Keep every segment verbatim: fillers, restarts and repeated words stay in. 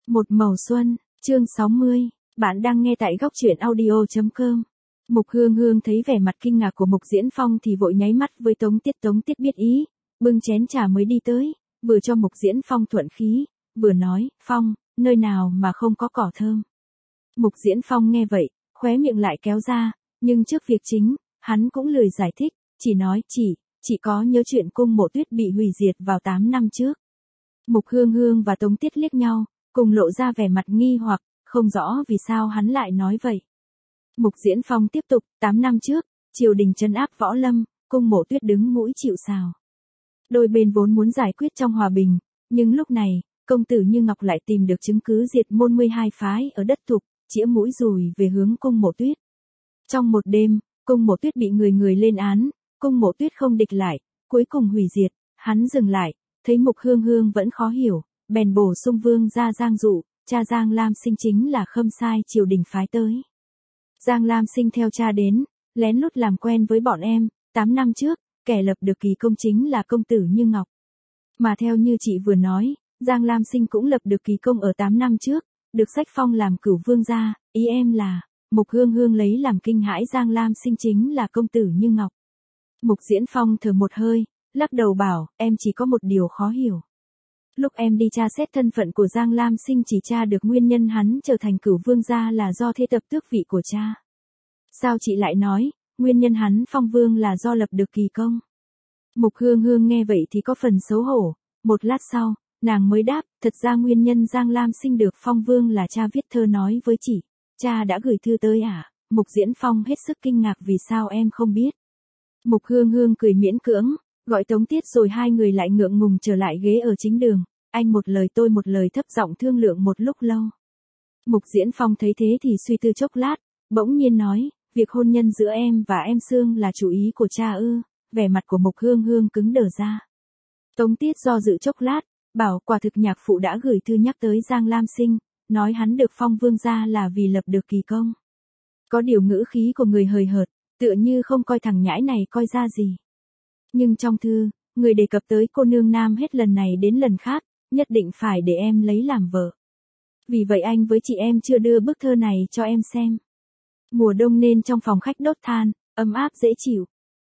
Một màu xuân, chương sáu mươi, bạn đang nghe tại góc truyện audio chấm com. Mục Hương Hương thấy vẻ mặt kinh ngạc của Mục Diễn Phong thì vội nháy mắt với Tống Tiết. Tống Tiết biết ý, bưng chén trà mới đi tới, vừa cho Mục Diễn Phong thuận khí, vừa nói, Phong, nơi nào mà không có cỏ thơm. Mục Diễn Phong nghe vậy, khóe miệng lại kéo ra, nhưng trước việc chính, hắn cũng lười giải thích, chỉ nói, chỉ, chỉ có nhớ chuyện cung Mộ Tuyết bị hủy diệt vào tám năm trước. Mục Hương Hương và Tống Tiết liếc nhau, cùng lộ ra vẻ mặt nghi hoặc, không rõ vì sao hắn lại nói vậy. Mục Diễn Phong tiếp tục, tám năm trước, triều đình trấn áp Võ Lâm, cung Mộ Tuyết đứng mũi chịu sào. Đôi bên vốn muốn giải quyết trong hòa bình, nhưng lúc này, công tử Như Ngọc lại tìm được chứng cứ diệt môn mười hai phái ở đất Thục, chĩa mũi dùi về hướng cung Mộ Tuyết. Trong một đêm, cung Mộ Tuyết bị người người lên án, cung Mộ Tuyết không địch lại, cuối cùng hủy diệt. Hắn dừng lại, thấy Mục Hương Hương vẫn khó hiểu, bèn bổ sung vương ra Giang Dụ, cha Giang Lam Sinh chính là khâm sai triều đình phái tới. Giang Lam Sinh theo cha đến, lén lút làm quen với bọn em, tám năm trước, kẻ lập được kỳ công chính là công tử Như Ngọc. Mà theo như chị vừa nói, Giang Lam Sinh cũng lập được kỳ công ở tám năm trước, được sách phong làm cửu vương gia, ý em là, Mục Hương Hương lấy làm kinh hãi Giang Lam Sinh chính là công tử Như Ngọc. Mục Diễn Phong thở một hơi, lắc đầu bảo, em chỉ có một điều khó hiểu. Lúc em đi tra xét thân phận của Giang Lam Sinh chỉ tra được nguyên nhân hắn trở thành cửu vương gia là do thế tập tước vị của cha. Sao chị lại nói, nguyên nhân hắn phong vương là do lập được kỳ công? Mục Hương Hương nghe vậy thì có phần xấu hổ, một lát sau, nàng mới đáp, thật ra nguyên nhân Giang Lam Sinh được phong vương là cha viết thơ nói với chị. Cha đã gửi thư tới à? Mục Diễn Phong hết sức kinh ngạc vì sao em không biết. Mục Hương Hương cười miễn cưỡng, gọi Tống Tiết rồi hai người lại ngượng ngùng trở lại ghế ở chính đường, anh một lời tôi một lời thấp giọng thương lượng một lúc lâu. Mục Diễn Phong thấy thế thì suy tư chốc lát, bỗng nhiên nói, việc hôn nhân giữa em và em Sương là chủ ý của cha ư? Vẻ mặt của Mục Hương Hương cứng đờ ra. Tống Tiết do dự chốc lát, bảo quả thực nhạc phụ đã gửi thư nhắc tới Giang Lam Sinh, nói hắn được phong vương gia là vì lập được kỳ công. Có điều ngữ khí của người hời hợt, tựa như không coi thằng nhãi này coi ra gì. Nhưng trong thư, người đề cập tới cô nương nam hết lần này đến lần khác, nhất định phải để em lấy làm vợ. Vì vậy anh với chị em chưa đưa bức thơ này cho em xem. Mùa đông nên trong phòng khách đốt than, ấm áp dễ chịu.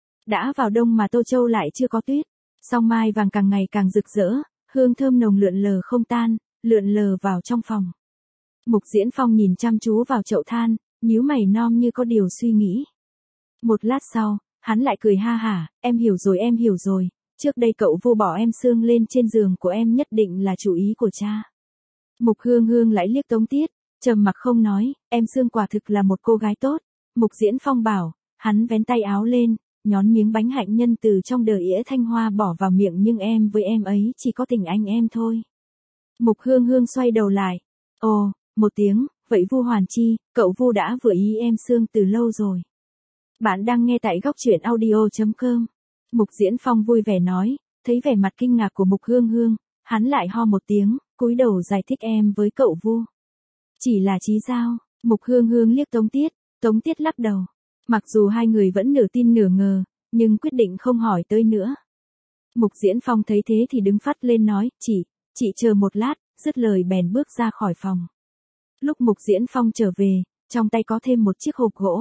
Đã vào đông mà Tô Châu lại chưa có tuyết, song mai vàng càng ngày càng rực rỡ, hương thơm nồng lượn lờ không tan, lượn lờ vào trong phòng. Mục Diễn Phong nhìn chăm chú vào chậu than, nhíu mày nom như có điều suy nghĩ. Một lát sau, hắn lại cười ha hả, em hiểu rồi em hiểu rồi, trước đây cậu vô bỏ em Sương lên trên giường của em nhất định là chủ ý của cha. Mục Hương Hương lại liếc Tống Tiết, trầm mặc không nói, em Sương quả thực là một cô gái tốt. Mục Diễn Phong bảo, hắn vén tay áo lên, nhón miếng bánh hạnh nhân từ trong đờ ỉa thanh hoa bỏ vào miệng nhưng em với em ấy chỉ có tình anh em thôi. Mục Hương Hương xoay đầu lại, ồ, một tiếng, vậy Vu Hoàn Chi, cậu Vu đã vừa ý em Sương từ lâu rồi. Bạn đang nghe tại góc truyện audio chấm com. Mục Diễn Phong vui vẻ nói, thấy vẻ mặt kinh ngạc của Mục Hương Hương, hắn lại ho một tiếng, cúi đầu giải thích em với cậu Vu. Chỉ là chí giao. Mục Hương Hương liếc Tống Tiết, Tống Tiết lắc đầu. Mặc dù hai người vẫn nửa tin nửa ngờ, nhưng quyết định không hỏi tới nữa. Mục Diễn Phong thấy thế thì đứng phắt lên nói, chị, chị chờ một lát, dứt lời bèn bước ra khỏi phòng. Lúc Mục Diễn Phong trở về, trong tay có thêm một chiếc hộp gỗ.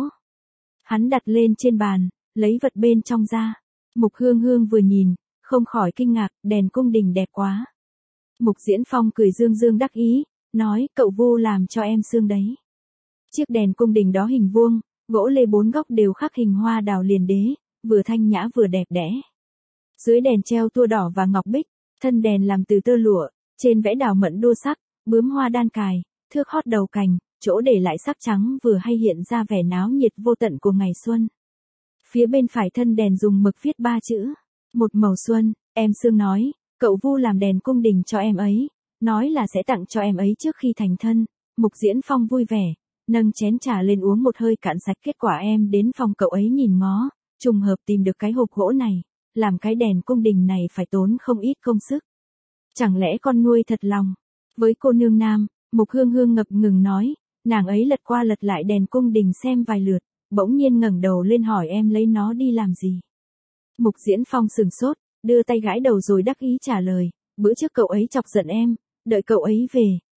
Hắn đặt lên trên bàn, lấy vật bên trong ra. Mục Hương Hương vừa nhìn, không khỏi kinh ngạc, đèn cung đình đẹp quá. Mục Diễn Phong cười dương dương đắc ý, nói, cậu Vu làm cho em Sương đấy. Chiếc đèn cung đình đó hình vuông, gỗ lê bốn góc đều khắc hình hoa đào liền đế, vừa thanh nhã vừa đẹp đẽ. Dưới đèn treo tua đỏ và ngọc bích, thân đèn làm từ tơ lụa, trên vẽ đào mận đua sắc, bướm hoa đan cài, thước hót đầu cành, chỗ để lại sắc trắng vừa hay hiện ra vẻ náo nhiệt vô tận của ngày xuân. Phía bên phải thân đèn dùng mực viết ba chữ, một màu xuân, em Sương nói, cậu Vu làm đèn cung đình cho em ấy, nói là sẽ tặng cho em ấy trước khi thành thân. Mục Diễn Phong vui vẻ, nâng chén trà lên uống một hơi cạn sạch, kết quả em đến phòng cậu ấy nhìn ngó, trùng hợp tìm được cái hộp gỗ này, làm cái đèn cung đình này phải tốn không ít công sức. Chẳng lẽ con nuôi thật lòng? Với cô nương nam, Mục Hương Hương ngập ngừng nói, nàng ấy lật qua lật lại đèn cung đình xem vài lượt, bỗng nhiên ngẩng đầu lên hỏi em lấy nó đi làm gì. Mục Diễn Phong sừng sốt, đưa tay gãi đầu rồi đắc ý trả lời, bữa trước cậu ấy chọc giận em, đợi cậu ấy về,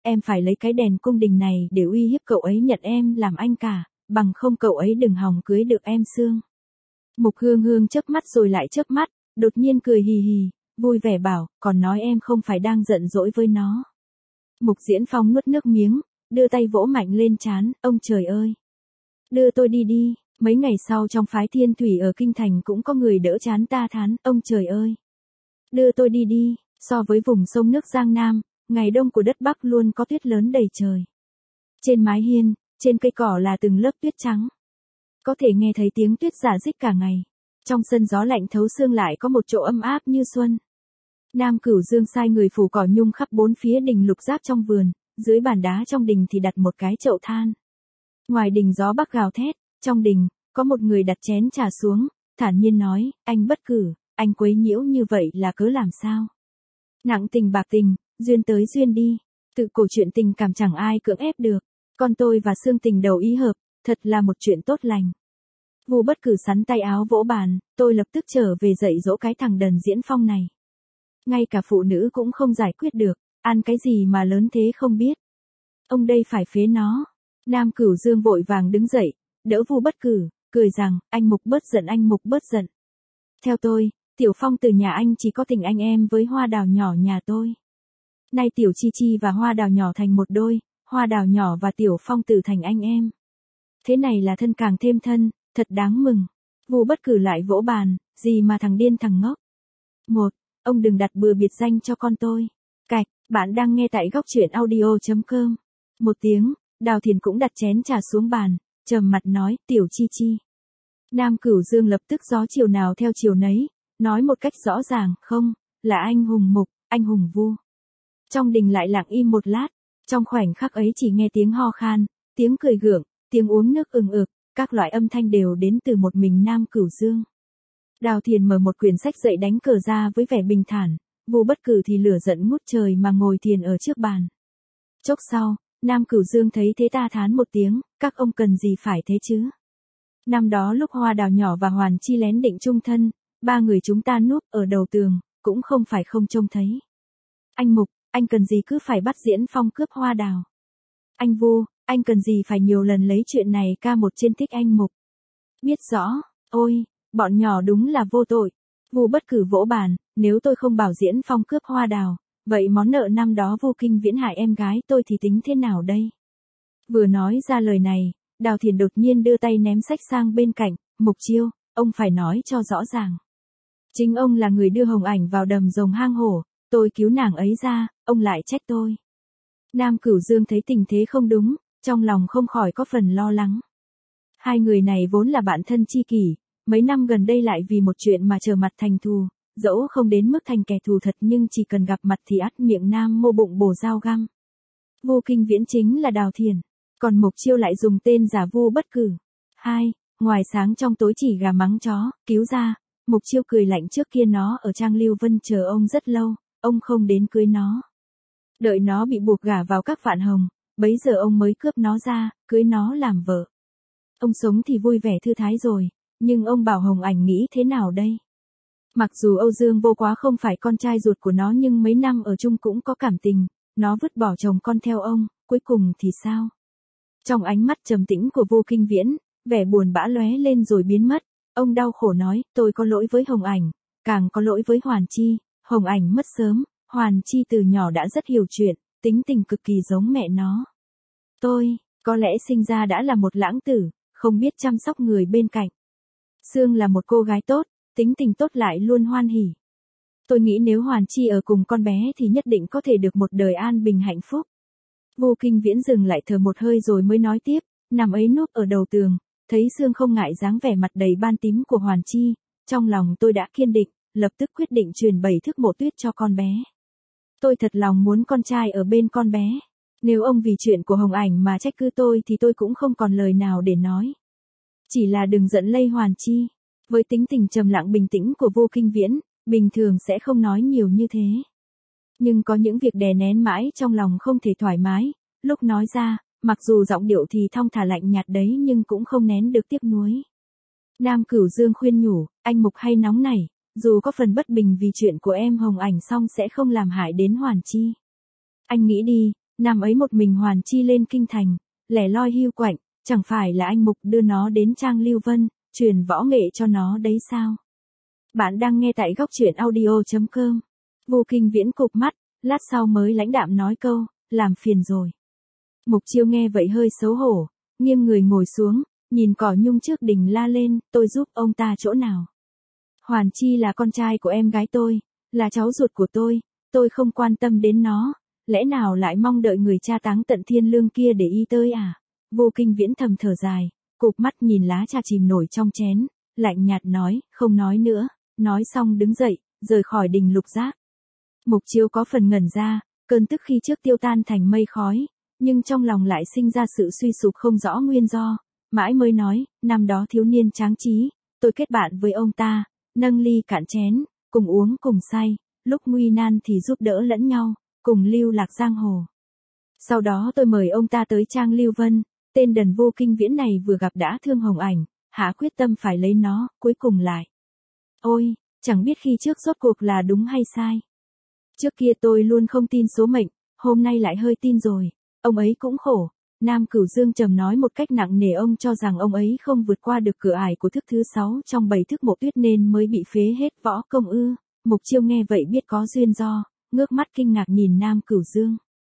em phải lấy cái đèn cung đình này để uy hiếp cậu ấy nhận em làm anh cả, bằng không cậu ấy đừng hòng cưới được em Sương. Mục Hương Hương chớp mắt rồi lại chớp mắt, đột nhiên cười hì hì, vui vẻ bảo, còn nói em không phải đang giận dỗi với nó. Mục Diễn Phong nuốt nước miếng, đưa tay vỗ mạnh lên trán, ông trời ơi. Đưa tôi đi đi, mấy ngày sau trong phái Thiên Thủy ở Kinh Thành cũng có người đỡ chán ta thán, ông trời ơi. Đưa tôi đi đi, so với vùng sông nước Giang Nam, ngày đông của đất Bắc luôn có tuyết lớn đầy trời. Trên mái hiên, trên cây cỏ là từng lớp tuyết trắng. Có thể nghe thấy tiếng tuyết rả rích cả ngày. Trong sân gió lạnh thấu xương lại có một chỗ ấm áp như xuân. Nam Cửu Dương sai người phủ cỏ nhung khắp bốn phía đình lục giáp trong vườn, dưới bàn đá trong đình thì đặt một cái chậu than. Ngoài đình gió bắc gào thét, trong đình, có một người đặt chén trà xuống, thản nhiên nói, anh Bất Cử, anh quấy nhiễu như vậy là cớ làm sao? Nặng tình bạc tình, duyên tới duyên đi, tự cổ chuyện tình cảm chẳng ai cưỡng ép được, con tôi và Sương tình đầu ý hợp, thật là một chuyện tốt lành. Vu Bất Cử sắn tay áo vỗ bàn, tôi lập tức trở về dạy dỗ cái thằng Đần Diễn Phong này. Ngay cả phụ nữ cũng không giải quyết được, ăn cái gì mà lớn thế không biết. Ông đây phải phế nó. Nam Cửu Dương vội vàng đứng dậy, đỡ Vu Bất Cử, cười rằng, anh Mục bớt giận anh Mục bớt giận. Theo tôi, Tiểu Phong từ nhà anh chỉ có tình anh em với Hoa Đào nhỏ nhà tôi. Nay Tiểu Chi Chi và Hoa Đào nhỏ thành một đôi, Hoa Đào nhỏ và Tiểu Phong từ thành anh em. Thế này là thân càng thêm thân, thật đáng mừng. Vu Bất Cử lại vỗ bàn, gì mà thằng điên thằng ngốc. Một, ông đừng đặt bừa biệt danh cho con tôi. Cạch, bạn đang nghe tại góc truyện audio chấm com. Một tiếng, Đào Thiền cũng đặt chén trà xuống bàn, trầm mặt nói, Tiểu Chi Chi. Nam Cửu Dương lập tức gió chiều nào theo chiều nấy, nói một cách rõ ràng, không, là anh Hùng Mục, anh Hùng Vu. Trong đình lại lặng im một lát, trong khoảnh khắc ấy chỉ nghe tiếng ho khan, tiếng cười gượng, tiếng uống nước ừng ực, các loại âm thanh đều đến từ một mình Nam Cửu Dương. Đào Thiền mở một quyển sách dậy đánh cờ ra với vẻ bình thản, Vu Bất Cử thì lửa giận ngút trời mà ngồi thiền ở trước bàn. Chốc sau, Nam Cửu Dương thấy thế ta thán một tiếng, các ông cần gì phải thế chứ? Năm đó lúc Hoa Đào nhỏ và Hoàn Chi lén định chung thân, ba người chúng ta núp ở đầu tường, cũng không phải không trông thấy. Anh Mục, anh cần gì cứ phải bắt Diễn Phong cướp Hoa Đào? Anh Vu, anh cần gì phải nhiều lần lấy chuyện này ca một trên thích anh Mục? Biết rõ, ôi, bọn nhỏ đúng là vô tội. Vu Bất Cử vỗ bàn, nếu tôi không bảo Diễn Phong cướp Hoa Đào, vậy món nợ năm đó Vu Kinh Viễn hại em gái tôi thì tính thế nào đây? Vừa nói ra lời này, Đào Thiền đột nhiên đưa tay ném sách sang bên cạnh, Mục Chiêu, ông phải nói cho rõ ràng. Chính ông là người đưa Hồng Ảnh vào đầm rồng hang hổ, tôi cứu nàng ấy ra, ông lại trách tôi. Nam Cửu Dương thấy tình thế không đúng, trong lòng không khỏi có phần lo lắng. Hai người này vốn là bạn thân chi kỷ, mấy năm gần đây lại vì một chuyện mà trở mặt thành thù, dẫu không đến mức thành kẻ thù thật nhưng chỉ cần gặp mặt thì ắt miệng Nam mô bụng bổ dao găm. Vu Kinh Viễn chính là Đào Thiền, còn Mục Chiêu lại dùng tên giả Vu Bất Cử. Hai, ngoài sáng trong tối chỉ gà mắng chó, cứu ra, Mục Chiêu cười lạnh trước kia nó ở Trang Lưu Vân chờ ông rất lâu, ông không đến cưới nó. Đợi nó bị buộc gả vào các vạn hồng, bấy giờ ông mới cướp nó ra, cưới nó làm vợ. Ông sống thì vui vẻ thư thái rồi, nhưng ông bảo Hồng Ảnh nghĩ thế nào đây? Mặc dù Âu Dương Vô Quá không phải con trai ruột của nó nhưng mấy năm ở chung cũng có cảm tình, nó vứt bỏ chồng con theo ông, cuối cùng thì sao? Trong ánh mắt trầm tĩnh của Vu Kinh Viễn, vẻ buồn bã lóe lên rồi biến mất, ông đau khổ nói, tôi có lỗi với Hồng Ảnh, càng có lỗi với Hoàn Chi, Hồng Ảnh mất sớm, Hoàn Chi từ nhỏ đã rất hiểu chuyện, tính tình cực kỳ giống mẹ nó. Tôi, có lẽ sinh ra đã là một lãng tử, không biết chăm sóc người bên cạnh. Sương là một cô gái tốt, tính tình tốt lại luôn hoan hỉ. Tôi nghĩ nếu Hoàn Chi ở cùng con bé thì nhất định có thể được một đời an bình hạnh phúc. Vu Kinh Viễn dừng lại thở một hơi rồi mới nói tiếp, nằm ấy núp ở đầu tường, thấy Sương không ngại dáng vẻ mặt đầy ban tím của Hoàn Chi, trong lòng tôi đã kiên định, lập tức quyết định truyền bảy thức mộ tuyết cho con bé. Tôi thật lòng muốn con trai ở bên con bé. Nếu ông vì chuyện của Hồng Ảnh mà trách cứ tôi thì tôi cũng không còn lời nào để nói. Chỉ là đừng giận lây Hoàn Chi. Với tính tình trầm lặng bình tĩnh của Vu Kinh Viễn, bình thường sẽ không nói nhiều như thế. Nhưng có những việc đè nén mãi trong lòng không thể thoải mái, lúc nói ra, mặc dù giọng điệu thì thong thả lạnh nhạt đấy nhưng cũng không nén được tiếc nuối. Nam Cửu Dương khuyên nhủ, anh Mục hay nóng này, dù có phần bất bình vì chuyện của em Hồng Ảnh xong sẽ không làm hại đến Hoàn Chi. Anh nghĩ đi, Năm ấy một mình Hoàn Chi lên kinh thành, lẻ loi hiu quạnh, chẳng phải là anh Mục đưa nó đến Trang Lưu Vân, truyền võ nghệ cho nó đấy sao? Bạn đang nghe tại góc truyện audio.com. Vô Kinh Viễn cụp mắt, lát sau mới lãnh đạm nói câu, làm phiền rồi. Mục Chiêu nghe vậy hơi xấu hổ, nghiêng người ngồi xuống, nhìn Cỏ Nhung trước đình la lên, tôi giúp ông ta chỗ nào? Hoàn Chi là con trai của em gái tôi, là cháu ruột của tôi, tôi không quan tâm đến nó, lẽ nào lại mong đợi người cha táng tận thiên lương kia để y tới à? Vô Kinh Viễn thầm thở dài, cụp mắt nhìn lá trà chìm nổi trong chén, lạnh nhạt nói, không nói nữa, nói xong đứng dậy, rời khỏi đình Lục Giác. Mục Chiêu có phần ngẩn ra, cơn tức khi trước tiêu tan thành mây khói, nhưng trong lòng lại sinh ra sự suy sụp không rõ nguyên do, mãi mới nói, năm đó thiếu niên tráng trí, tôi kết bạn với ông ta, nâng ly cạn chén, cùng uống cùng say, lúc nguy nan thì giúp đỡ lẫn nhau, cùng lưu lạc giang hồ. Sau đó tôi mời ông ta tới Trang Lưu Vân, tên đần Vô Kinh Viễn này vừa gặp đã thương Hồng Ảnh, hạ quyết tâm phải lấy nó, cuối cùng lại. Ôi, chẳng biết khi trước rốt cuộc là đúng hay sai. Trước kia tôi luôn không tin số mệnh, hôm nay lại hơi tin rồi, ông ấy cũng khổ. Nam Cửu Dương trầm nói một cách nặng nề, ông cho rằng ông ấy không vượt qua được cửa ải của thức thứ sáu trong bảy thức Mộ Tuyết nên mới bị phế hết võ công ư. Mục Chiêu nghe vậy biết có duyên do, ngước mắt kinh ngạc nhìn Nam Cửu Dương.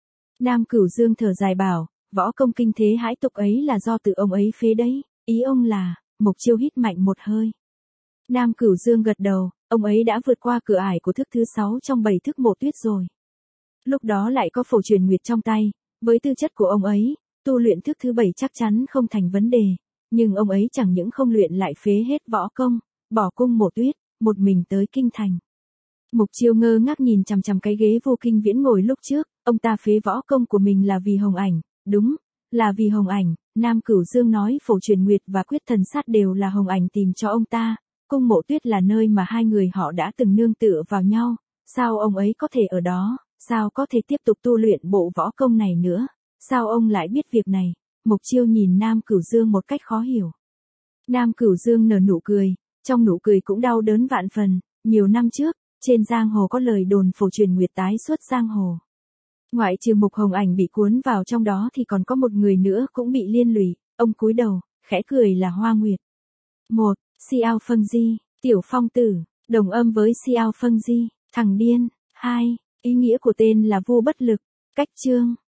Nam Cửu Dương thở dài bảo, võ công kinh thế hãi tục ấy là do tự ông ấy phế đấy, ý ông là, Mục Chiêu hít mạnh một hơi. Nam Cửu Dương gật đầu, ông ấy đã vượt qua cửa ải của thức thứ sáu trong bảy thức Mộ Tuyết rồi. Lúc đó lại có Phổ Truyền Nguyệt trong tay, với tư chất của ông ấy, tu luyện thức thứ bảy chắc chắn không thành vấn đề, nhưng ông ấy chẳng những không luyện lại phế hết võ công, bỏ cung Mộ Tuyết, một mình tới kinh thành. Mục Chiêu ngơ ngác nhìn chằm chằm cái ghế Vô Kinh Viễn ngồi lúc trước, ông ta phế võ công của mình là vì Hồng Ảnh, đúng, là vì Hồng Ảnh. Nam Cửu Dương nói Phổ Truyền Nguyệt và Quyết Thần Sát đều là Hồng Ảnh tìm cho ông ta, cung Mộ Tuyết là nơi mà hai người họ đã từng nương tựa vào nhau, sao ông ấy có thể ở đó, sao có thể tiếp tục tu luyện bộ võ công này nữa, sao ông lại biết việc này? Mục Chiêu nhìn Nam Cửu Dương một cách khó hiểu. Nam Cửu Dương nở nụ cười, trong nụ cười cũng đau đớn vạn phần, nhiều năm trước, trên giang hồ có lời đồn Phổ Truyền Nguyệt tái xuất giang hồ. Ngoại trừ Mục Hồng Ảnh bị cuốn vào trong đó thì còn có một người nữa cũng bị liên lụy, ông cúi đầu, khẽ cười là Hoa Nguyệt. một. Xiao Phâng Di, Tiểu Phong Tử, đồng âm với Xiao Phâng Di, thằng điên. hai. Ý nghĩa của tên là vô bất lực. Cách chương